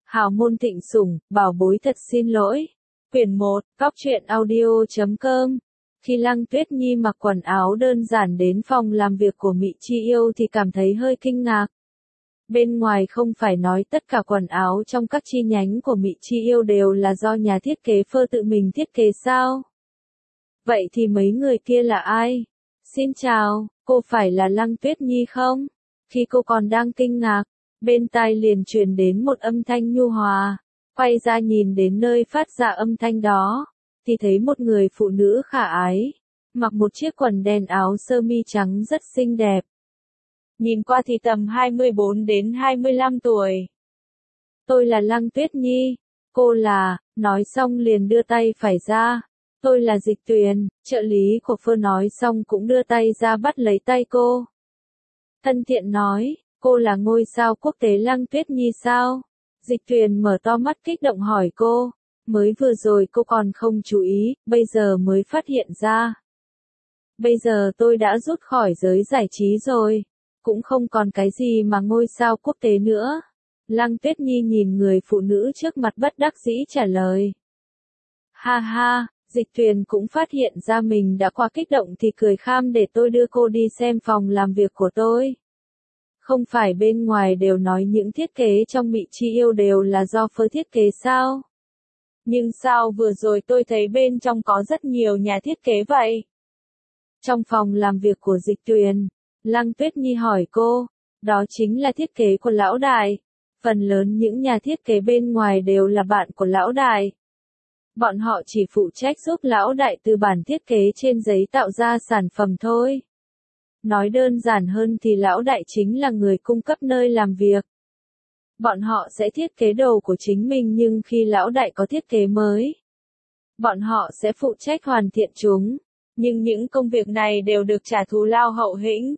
Hào môn thịnh sủng, bảo bối thật xin lỗi. Quyển 1, góc truyện audio.com. Khi Lăng Tuyết Nhi mặc quần áo đơn giản đến phòng làm việc của Mị Chi Yêu thì cảm thấy hơi kinh ngạc. Bên ngoài không phải nói tất cả quần áo trong các chi nhánh của Mị Chi Yêu đều là do nhà thiết kế Phơ tự mình thiết kế sao? Vậy thì mấy người kia là ai? Xin chào, cô phải là Lăng Tuyết Nhi không? Khi cô còn đang kinh ngạc, bên tai liền truyền đến một âm thanh nhu hòa. Quay ra nhìn đến nơi phát ra âm thanh đó, thì thấy một người phụ nữ khả ái, mặc một chiếc quần đen áo sơ mi trắng rất xinh đẹp. Nhìn qua thì tầm 24 đến 25 tuổi. Tôi là Lăng Tuyết Nhi, cô là, nói xong liền đưa tay phải ra. Tôi là Dịch Tuyền, trợ lý của Phơ nói xong cũng đưa tay ra bắt lấy tay cô. Thân thiện nói, cô là ngôi sao quốc tế Lăng Tuyết Nhi sao? Dịch Tuyền mở to mắt kích động hỏi cô, mới vừa rồi cô còn không chú ý, bây giờ mới phát hiện ra. Bây giờ tôi đã rút khỏi giới giải trí rồi, cũng không còn cái gì mà ngôi sao quốc tế nữa. Lăng Tuyết Nhi nhìn người phụ nữ trước mặt bất đắc dĩ trả lời. Ha ha, Dịch Tuyền cũng phát hiện ra mình đã quá kích động thì cười kham để tôi đưa cô đi xem phòng làm việc của tôi. Không phải bên ngoài đều nói những thiết kế trong Mị Chi Yêu đều là do Phơ thiết kế sao? Nhưng sao vừa rồi tôi thấy bên trong có rất nhiều nhà thiết kế vậy? Trong phòng làm việc của Dịch Tuyền, Lăng Tuyết Nhi hỏi cô, đó chính là thiết kế của lão đại. Phần lớn những nhà thiết kế bên ngoài đều là bạn của lão đại. Bọn họ chỉ phụ trách giúp lão đại từ bản thiết kế trên giấy tạo ra sản phẩm thôi. Nói đơn giản hơn thì lão đại chính là người cung cấp nơi làm việc. Bọn họ sẽ thiết kế đồ của chính mình nhưng khi lão đại có thiết kế mới, bọn họ sẽ phụ trách hoàn thiện chúng. Nhưng những công việc này đều được trả thù lao hậu hĩnh.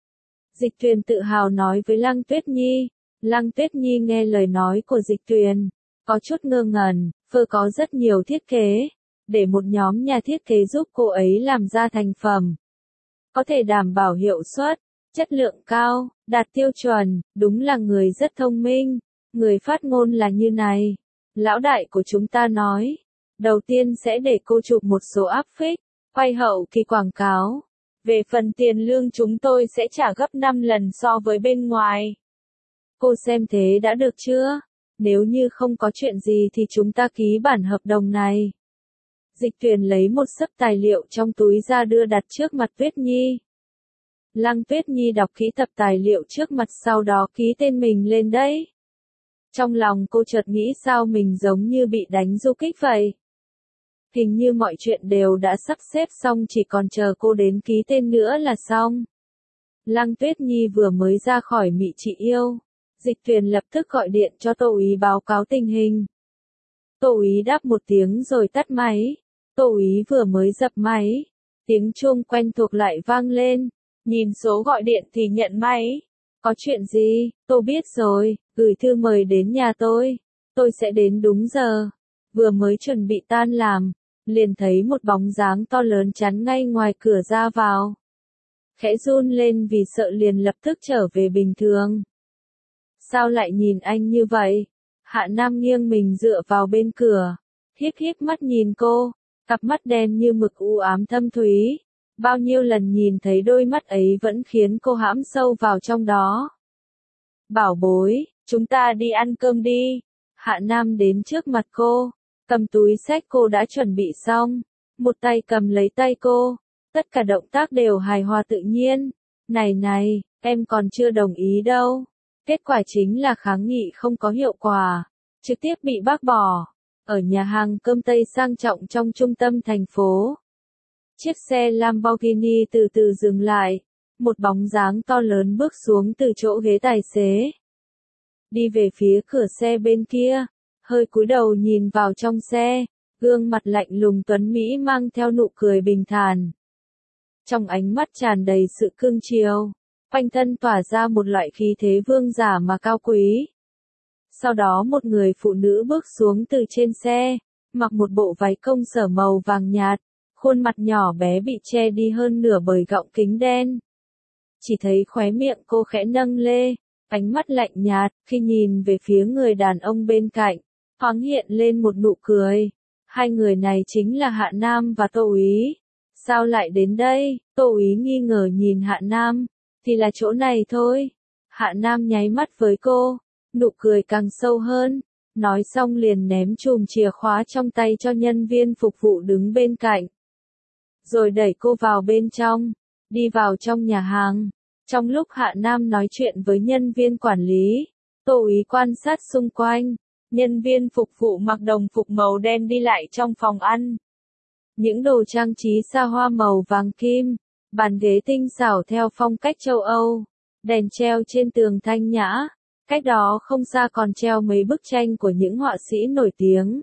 Dịch Tuyền tự hào nói với Lăng Tuyết Nhi. Lăng Tuyết Nhi nghe lời nói của Dịch Tuyền, có chút ngơ ngẩn. Phơ có rất nhiều thiết kế, để một nhóm nhà thiết kế giúp cô ấy làm ra thành phẩm. Có thể đảm bảo hiệu suất, chất lượng cao, đạt tiêu chuẩn, đúng là người rất thông minh. Người phát ngôn là như này. Lão đại của chúng ta nói, đầu tiên sẽ để cô chụp một số áp phích, quay hậu kỳ quảng cáo. Về phần tiền lương chúng tôi sẽ trả gấp 5 lần so với bên ngoài. Cô xem thế đã được chưa? Nếu như không có chuyện gì thì chúng ta ký bản hợp đồng này. Dịch Tuyền lấy một xấp tài liệu trong túi ra đưa đặt trước mặt Tuyết Nhi. Lăng Tuyết Nhi đọc kỹ tập tài liệu trước mặt sau đó ký tên mình lên đấy. Trong lòng cô chợt nghĩ sao mình giống như bị đánh du kích vậy. Hình như mọi chuyện đều đã sắp xếp xong chỉ còn chờ cô đến ký tên nữa là xong. Lăng Tuyết Nhi vừa mới ra khỏi Mị Chi Yêu. Dịch Tuyền lập tức gọi điện cho Tô úy báo cáo tình hình. Tô úy đáp một tiếng rồi tắt máy. Tô úy vừa mới dập máy, tiếng chuông quen thuộc lại vang lên. Nhìn số gọi điện thì nhận máy. Có chuyện gì? Tô biết rồi, gửi thư mời đến nhà tôi. Tôi sẽ đến đúng giờ. Vừa mới chuẩn bị tan làm, liền thấy một bóng dáng to lớn chắn ngay ngoài cửa ra vào. Khẽ run lên vì sợ liền lập tức trở về bình thường. Sao lại nhìn anh như vậy? Hạ Nam nghiêng mình dựa vào bên cửa, híp híp mắt nhìn cô, cặp mắt đen như mực u ám thâm thúy. Bao nhiêu lần nhìn thấy đôi mắt ấy vẫn khiến cô hãm sâu vào trong đó. Bảo bối, chúng ta đi ăn cơm đi. Hạ Nam đến trước mặt cô, cầm túi xách cô đã chuẩn bị xong, một tay cầm lấy tay cô, tất cả động tác đều hài hòa tự nhiên. Này, em còn chưa đồng ý đâu. Kết quả chính là kháng nghị không có hiệu quả, trực tiếp bị bác bỏ. Ở nhà hàng cơm Tây sang trọng trong trung tâm thành phố, chiếc xe Lamborghini từ từ dừng lại, một bóng dáng to lớn bước xuống từ chỗ ghế tài xế. Đi về phía cửa xe bên kia, hơi cúi đầu nhìn vào trong xe, gương mặt lạnh lùng tuấn Mỹ mang theo nụ cười bình thản. Trong ánh mắt tràn đầy sự cương chiều. Quanh thân tỏa ra một loại khí thế vương giả mà cao quý. Sau đó một người phụ nữ bước xuống từ trên xe, mặc một bộ váy công sở màu vàng nhạt, khuôn mặt nhỏ bé bị che đi hơn nửa bởi gọng kính đen. Chỉ thấy khóe miệng cô khẽ nâng lê, ánh mắt lạnh nhạt, khi nhìn về phía người đàn ông bên cạnh, thoáng hiện lên một nụ cười. Hai người này chính là Hạ Nam và Tô Úy. Sao lại đến đây? Tô Úy nghi ngờ nhìn Hạ Nam. Thì là chỗ này thôi. Hạ Nam nháy mắt với cô, nụ cười càng sâu hơn. Nói xong liền ném chùm chìa khóa trong tay cho nhân viên phục vụ đứng bên cạnh. Rồi đẩy cô vào bên trong, đi vào trong nhà hàng. Trong lúc Hạ Nam nói chuyện với nhân viên quản lý, Tô Úy quan sát xung quanh. Nhân viên phục vụ mặc đồng phục màu đen đi lại trong phòng ăn. Những đồ trang trí xa hoa màu vàng kim, bàn ghế tinh xảo theo phong cách châu Âu, đèn treo trên tường thanh nhã. Cách đó không xa còn treo mấy bức tranh của những họa sĩ nổi tiếng.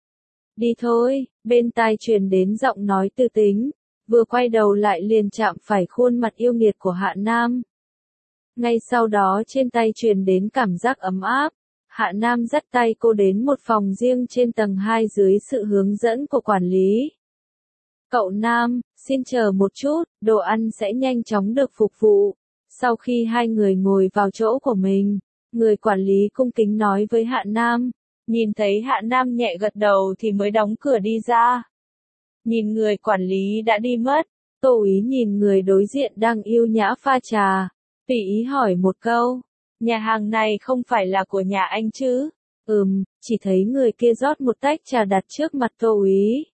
Đi thôi, bên tai truyền đến giọng nói tư tính, vừa quay đầu lại liền chạm phải khuôn mặt yêu nghiệt của Hạ Nam. Ngay sau đó trên tay truyền đến cảm giác ấm áp. Hạ Nam dắt tay cô đến một phòng riêng trên tầng 2 dưới sự hướng dẫn của quản lý. Cậu Nam, xin chờ một chút, đồ ăn sẽ nhanh chóng được phục vụ. Sau khi hai người ngồi vào chỗ của mình, người quản lý cung kính nói với Hạ Nam. Nhìn thấy Hạ Nam nhẹ gật đầu thì mới đóng cửa đi ra. Nhìn người quản lý đã đi mất, Tô Úy nhìn người đối diện đang yêu nhã pha trà, tùy ý hỏi một câu. Nhà hàng này không phải là của nhà anh chứ? Chỉ thấy người kia rót một tách trà đặt trước mặt Tô Úy.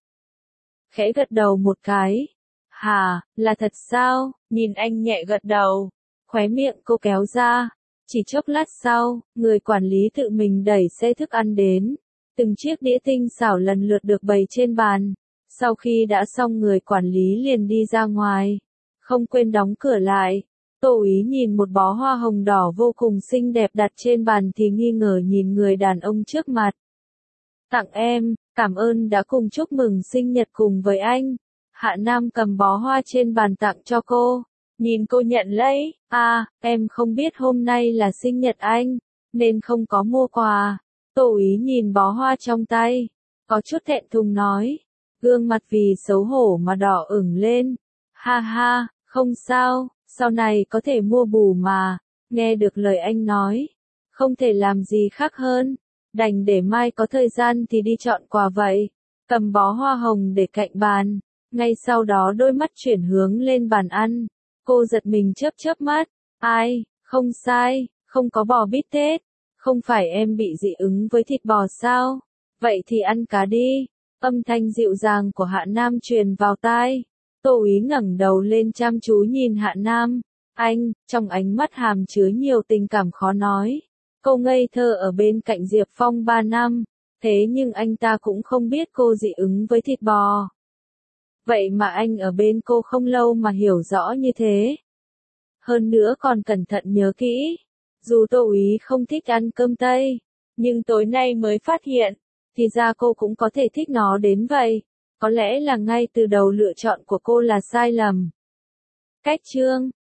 Khẽ gật đầu một cái. Hà, là thật sao? Nhìn anh nhẹ gật đầu. Khóe miệng cô kéo ra. Chỉ chốc lát sau, người quản lý tự mình đẩy xe thức ăn đến. Từng chiếc đĩa tinh xảo lần lượt được bày trên bàn. Sau khi đã xong người quản lý liền đi ra ngoài. Không quên đóng cửa lại. Tô Úy nhìn một bó hoa hồng đỏ vô cùng xinh đẹp đặt trên bàn thì nghi ngờ nhìn người đàn ông trước mặt. Tặng em, cảm ơn đã cùng chúc mừng sinh nhật cùng với anh. Hạ Nam cầm bó hoa trên bàn tặng cho cô. Nhìn cô nhận lấy, em không biết hôm nay là sinh nhật anh, nên không có mua quà. Tô Úy nhìn bó hoa trong tay, có chút thẹn thùng nói. Gương mặt vì xấu hổ mà đỏ ửng lên. Ha ha, không sao. Sau này có thể mua bù mà. Nghe được lời anh nói, không thể làm gì khác hơn, đành để mai có thời gian thì đi chọn quà vậy. Cầm bó hoa hồng để cạnh bàn, ngay sau đó đôi mắt chuyển hướng lên bàn ăn. Cô giật mình chớp chớp mắt. Ai, không sai, không có bò bít tết. Không phải em bị dị ứng với thịt bò sao? Vậy thì ăn cá đi. Âm thanh dịu dàng của Hạ Nam truyền vào tai. Tô Úy ngẩng đầu lên chăm chú nhìn Hạ Nam. Anh, trong ánh mắt hàm chứa nhiều tình cảm khó nói. Cô ngây thơ ở bên cạnh Diệp Phong 3 năm, thế nhưng anh ta cũng không biết cô dị ứng với thịt bò. Vậy mà anh ở bên cô không lâu mà hiểu rõ như thế. Hơn nữa còn cẩn thận nhớ kỹ. Dù Tô Úy không thích ăn cơm Tây, nhưng tối nay mới phát hiện, thì ra cô cũng có thể thích nó đến vậy. Có lẽ là ngay từ đầu lựa chọn của cô là sai lầm. Cách chương